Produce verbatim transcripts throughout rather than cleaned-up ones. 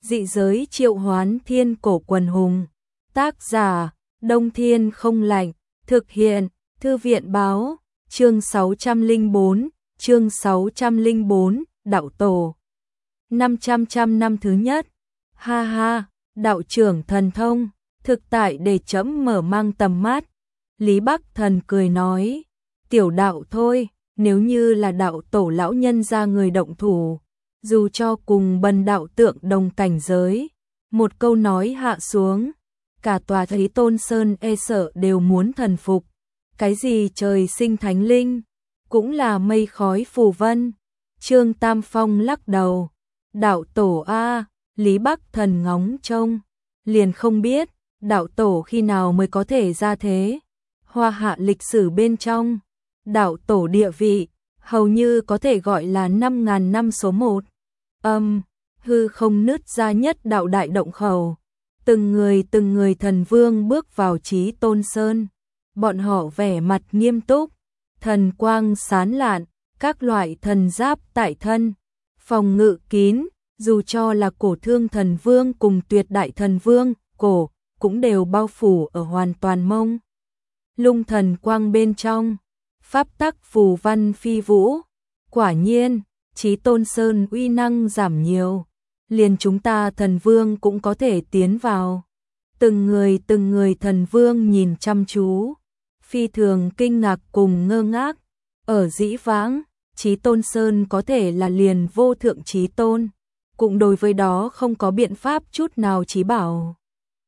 Dị giới triệu hoán thiên cổ quần hùng. Tác giả, Đông Thiên không lạnh. Thực hiện, Thư viện báo. Chương sáu trăm lẻ bốn, chương sáu trăm lẻ bốn, đạo tổ. năm trăm trăm năm thứ nhất. Ha ha, đạo trưởng thần thông, thực tại để chấm mở mang tầm mắt. Lý Bắc Thần cười nói, tiểu đạo thôi, nếu như là đạo tổ lão nhân ra người động thủ, dù cho cùng bần đạo tượng đồng cảnh giới, một câu nói hạ xuống, cả tòa Thí Tôn Sơn e sợ đều muốn thần phục. Cái gì trời sinh thánh linh, cũng là mây khói phù vân. Trương Tam Phong lắc đầu, đạo tổ a, Lý Bắc Thần ngóng trông, liền không biết, đạo tổ khi nào mới có thể ra thế. Hoa hạ lịch sử bên trong, đạo tổ địa vị, hầu như có thể gọi là năm ngàn năm số một. Âm, hư không nứt ra nhất đạo đại động khẩu. Từng người từng người thần vương bước vào Chí Tôn Sơn. Bọn họ vẻ mặt nghiêm túc, thần quang sáng lạn, các loại thần giáp tại thân, phòng ngự kín, dù cho là cổ thương thần vương cùng tuyệt đại thần vương, cổ, cũng đều bao phủ ở hoàn toàn mông lung thần quang bên trong, pháp tắc phù văn phi vũ. Quả nhiên, Chí Tôn Sơn uy năng giảm nhiều, liền chúng ta thần vương cũng có thể tiến vào. Từng người từng người thần vương nhìn chăm chú, phi thường kinh ngạc cùng ngơ ngác. Ở dĩ vãng, Chí Tôn Sơn có thể là liền vô thượng chí tôn, cũng đối với đó không có biện pháp chút nào chí bảo.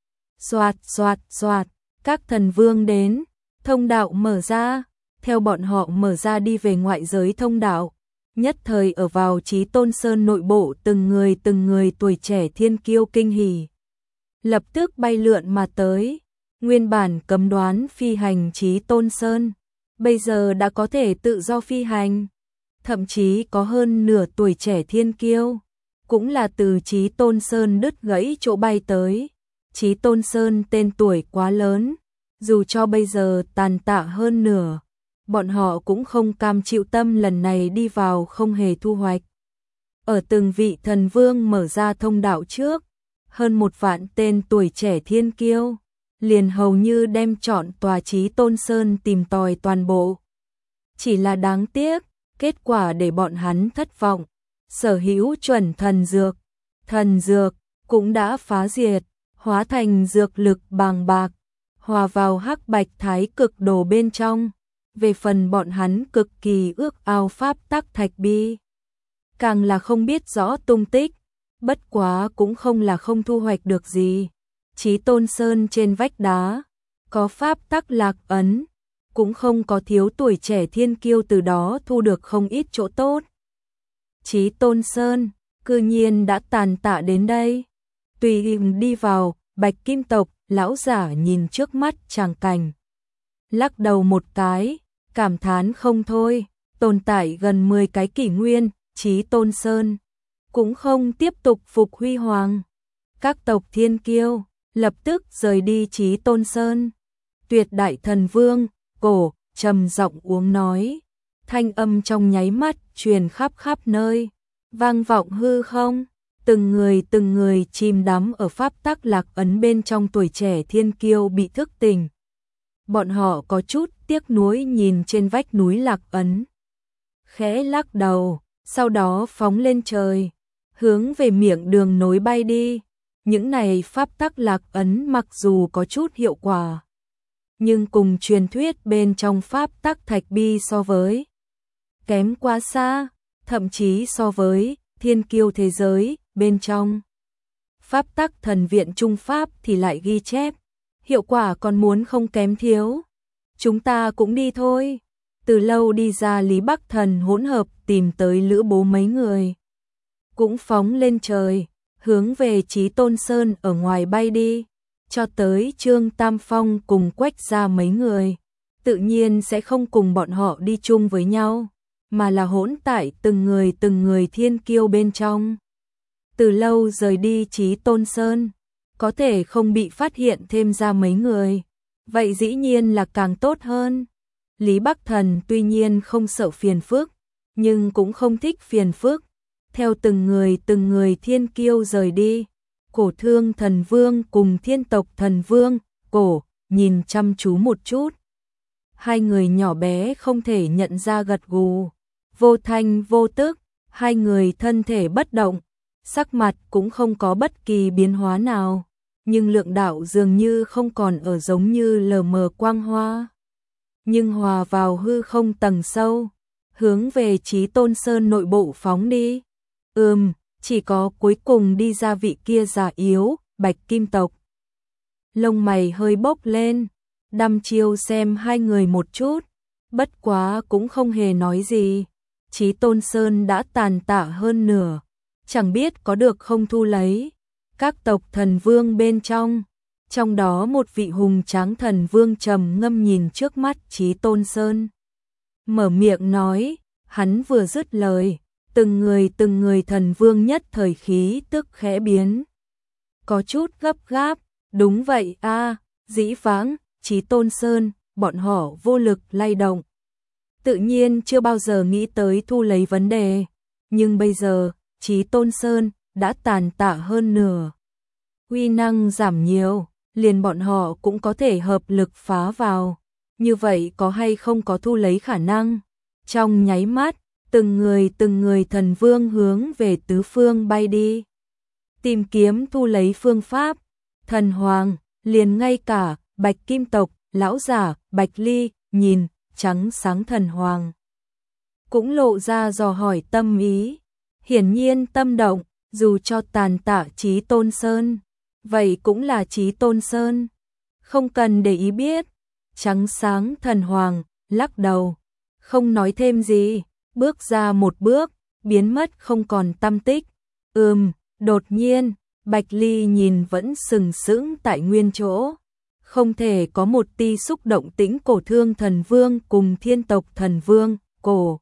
Xoạt xoạt xoạt, các thần vương đến, thông đạo mở ra, theo bọn họ mở ra đi về ngoại giới thông đạo. Nhất thời ở vào Chí Tôn Sơn nội bộ từng người từng người tuổi trẻ thiên kiêu kinh hỉ, lập tức bay lượn mà tới. Nguyên bản cấm đoán phi hành Chí Tôn Sơn, bây giờ đã có thể tự do phi hành. Thậm chí có hơn nửa tuổi trẻ thiên kiêu, cũng là từ Chí Tôn Sơn đứt gãy chỗ bay tới. Chí Tôn Sơn tên tuổi quá lớn, dù cho bây giờ tàn tạ hơn nửa, bọn họ cũng không cam chịu tâm lần này đi vào không hề thu hoạch. Ở từng vị thần vương mở ra thông đạo trước, hơn một vạn tên tuổi trẻ thiên kiêu, liền hầu như đem trọn tòa Chí Tôn Sơn tìm tòi toàn bộ. Chỉ là đáng tiếc, kết quả để bọn hắn thất vọng. Sở hữu chuẩn thần dược, thần dược cũng đã phá diệt, hóa thành dược lực bàng bạc, hòa vào hắc bạch thái cực đồ bên trong. Về phần bọn hắn cực kỳ ước ao pháp tắc thạch bi, càng là không biết rõ tung tích, bất quá cũng không là không thu hoạch được gì. Chí Tôn Sơn trên vách đá, có pháp tắc lạc ấn, cũng không có thiếu tuổi trẻ thiên kiêu từ đó thu được không ít chỗ tốt. Chí Tôn Sơn, cư nhiên đã tàn tạ đến đây. Tùy hình đi vào, Bạch Kim tộc, lão giả nhìn trước mắt tràng cảnh, lắc đầu một cái, cảm thán không thôi. Tồn tại gần mười cái kỷ nguyên, Chí Tôn Sơn cũng không tiếp tục phục huy hoàng. Các tộc thiên kiêu lập tức rời đi Chí Tôn Sơn. Tuyệt đại thần vương, cổ, trầm giọng uống nói, thanh âm trong nháy mắt truyền khắp khắp nơi, vang vọng hư không. Từng người từng người chìm đắm ở pháp tắc lạc ấn bên trong tuổi trẻ thiên kiêu bị thức tỉnh. Bọn họ có chút tiếc nuối nhìn trên vách núi lạc ấn, khẽ lắc đầu, sau đó phóng lên trời, hướng về miệng đường nối bay đi. Những này pháp tắc lạc ấn mặc dù có chút hiệu quả, nhưng cùng truyền thuyết bên trong pháp tắc thạch bi so với, kém quá xa, thậm chí so với thiên kiêu thế giới bên trong. Pháp tắc thần viện Trung Pháp thì lại ghi chép, hiệu quả còn muốn không kém thiếu. Chúng ta cũng đi thôi. Từ lâu đi ra Lý Bắc Thần hỗn hợp tìm tới Lữ Bố mấy người, cũng phóng lên trời, hướng về Chí Tôn Sơn ở ngoài bay đi. Cho tới Trương Tam Phong cùng Quách ra mấy người, tự nhiên sẽ không cùng bọn họ đi chung với nhau, mà là hỗn tại từng người từng người thiên kiêu bên trong. Từ lâu rời đi Chí Tôn Sơn, có thể không bị phát hiện thêm ra mấy người, vậy dĩ nhiên là càng tốt hơn. Lý Bắc Thần tuy nhiên không sợ phiền phức, nhưng cũng không thích phiền phức. Theo từng người từng người thiên kiêu rời đi, Cổ Thương Thần Vương cùng Thiên Tộc Thần Vương, Cổ, nhìn chăm chú một chút. Hai người nhỏ bé không thể nhận ra gật gù, vô thanh vô tức, hai người thân thể bất động, sắc mặt cũng không có bất kỳ biến hóa nào, nhưng lượng đạo dường như không còn ở giống như lờ mờ quang hoa, nhưng hòa vào hư không tầng sâu, hướng về Chí Tôn Sơn nội bộ phóng đi. Ừm, chỉ có cuối cùng đi ra vị kia già yếu, Bạch Kim tộc. Lông mày hơi bốc lên, đăm chiêu xem hai người một chút, bất quá cũng không hề nói gì. Chí Tôn Sơn đã tàn tạ hơn nửa, chẳng biết có được không thu lấy. Các tộc thần vương bên trong, trong đó một vị hùng tráng thần vương trầm ngâm nhìn trước mắt Chí Tôn Sơn. Mở miệng nói, hắn vừa dứt lời, từng người từng người thần vương nhất thời khí tức khẽ biến. Có chút gấp gáp, đúng vậy a, dĩ vãng, Chí Tôn Sơn, bọn họ vô lực lay động. Tự nhiên chưa bao giờ nghĩ tới thu lấy vấn đề, nhưng bây giờ, Chí Tôn Sơn đã tàn tạ hơn nửa. Uy năng giảm nhiều, liền bọn họ cũng có thể hợp lực phá vào. Như vậy có hay không có thu lấy khả năng? Trong nháy mắt, từng người từng người thần vương hướng về tứ phương bay đi. Tìm kiếm thu lấy phương pháp. Thần Hoàng, liền ngay cả Bạch Kim tộc, lão giả, Bạch Ly, nhìn, trắng sáng Thần Hoàng. Cũng lộ ra dò hỏi tâm ý. Hiển nhiên tâm động, dù cho tàn tạ Chí Tôn Sơn. Vậy cũng là Chí Tôn Sơn. Không cần để ý biết. Trắng sáng Thần Hoàng, lắc đầu. Không nói thêm gì, bước ra một bước, biến mất không còn tăm tích. Ừm, đột nhiên, Bạch Ly nhìn vẫn sừng sững tại nguyên chỗ. Không thể có một ti xúc động tĩnh. Cổ Thương Thần Vương cùng Thiên Tộc Thần Vương, cổ.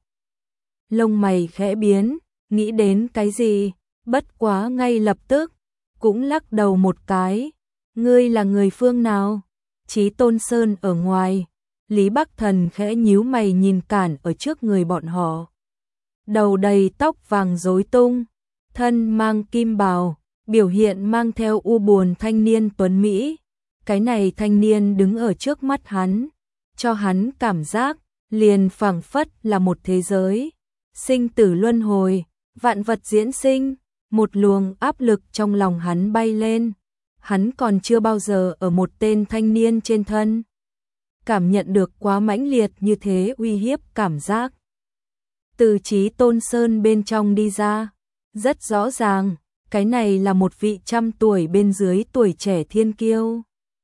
Lông mày khẽ biến, nghĩ đến cái gì, bất quá ngay lập tức, cũng lắc đầu một cái. Ngươi là người phương nào? Chí Tôn Sơn ở ngoài. Lý Bắc Thần khẽ nhíu mày nhìn cản ở trước người bọn họ. Đầu đầy tóc vàng rối tung, thân mang kim bào, biểu hiện mang theo u buồn thanh niên tuấn Mỹ. Cái này thanh niên đứng ở trước mắt hắn, cho hắn cảm giác, liền phảng phất là một thế giới. Sinh tử luân hồi, vạn vật diễn sinh, một luồng áp lực trong lòng hắn bay lên. Hắn còn chưa bao giờ ở một tên thanh niên trên thân cảm nhận được quá mãnh liệt như thế uy hiếp cảm giác. Từ Chí Tôn Sơn bên trong đi ra, rất rõ ràng, cái này là một vị trăm tuổi bên dưới tuổi trẻ thiên kiêu.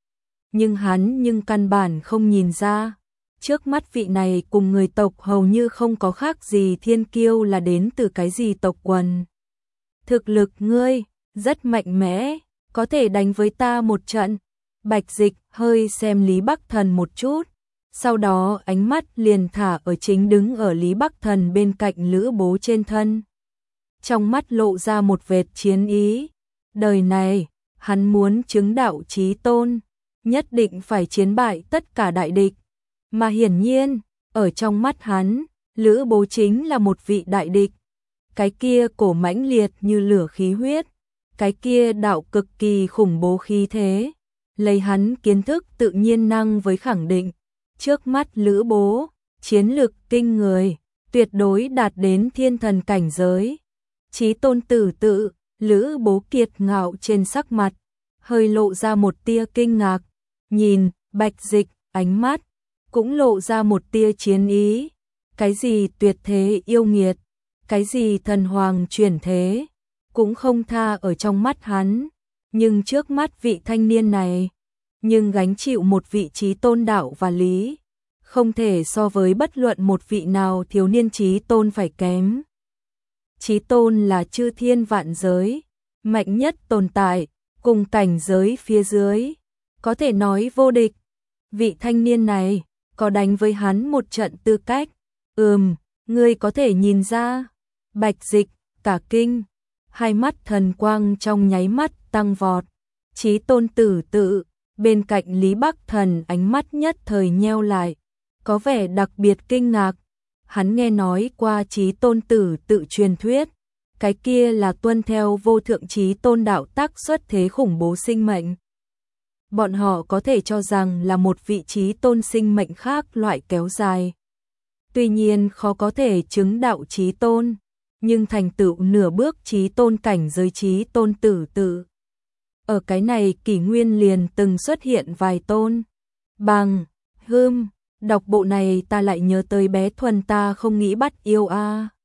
Nhưng hắn nhưng căn bản không nhìn ra, trước mắt vị này cùng người tộc hầu như không có khác gì thiên kiêu là đến từ cái gì tộc quần. Thực lực ngươi, rất mạnh mẽ, có thể đánh với ta một trận. Bạch Dịch hơi xem Lý Bắc Thần một chút, sau đó ánh mắt liền thả ở chính đứng ở Lý Bắc Thần bên cạnh Lữ Bố trên thân. Trong mắt lộ ra một vệt chiến ý. Đời này, hắn muốn chứng đạo chí tôn, nhất định phải chiến bại tất cả đại địch. Mà hiển nhiên, ở trong mắt hắn, Lữ Bố chính là một vị đại địch. Cái kia cổ mãnh liệt như lửa khí huyết, cái kia đạo cực kỳ khủng bố khí thế. Lấy hắn kiến thức tự nhiên năng với khẳng định, trước mắt Lữ Bố, chiến lực kinh người, tuyệt đối đạt đến thiên thần cảnh giới. Chí tôn tử tự, Lữ Bố kiệt ngạo trên sắc mặt, hơi lộ ra một tia kinh ngạc, nhìn Bạch Dịch, ánh mắt cũng lộ ra một tia chiến ý. Cái gì tuyệt thế yêu nghiệt, cái gì thần hoàng chuyển thế, cũng không tha ở trong mắt hắn. Nhưng trước mắt vị thanh niên này, nhưng gánh chịu một vị chí tôn đạo và lý, không thể so với bất luận một vị nào thiếu niên chí tôn phải kém. Chí tôn là chư thiên vạn giới, mạnh nhất tồn tại, cùng cảnh giới phía dưới, có thể nói vô địch. Vị thanh niên này, có đánh với hắn một trận tư cách. Ừm, ngươi có thể nhìn ra. Bạch Dịch, cả kinh, hai mắt thần quang trong nháy mắt tăng vọt. Chí tôn tử tự, bên cạnh Lý Bắc Thần ánh mắt nhất thời nheo lại, có vẻ đặc biệt kinh ngạc. Hắn nghe nói qua chí tôn tử tự truyền thuyết, cái kia là tuân theo vô thượng chí tôn đạo tắc xuất thế khủng bố sinh mệnh. Bọn họ có thể cho rằng là một vị chí tôn sinh mệnh khác loại kéo dài. Tuy nhiên khó có thể chứng đạo chí tôn, nhưng thành tựu nửa bước chí tôn cảnh giới chí tôn tử tự. Ở cái này kỷ nguyên liền từng xuất hiện vài tôn. Bằng, hươm, đọc bộ này ta lại nhớ tới bé Thuần ta không nghĩ bắt yêu a.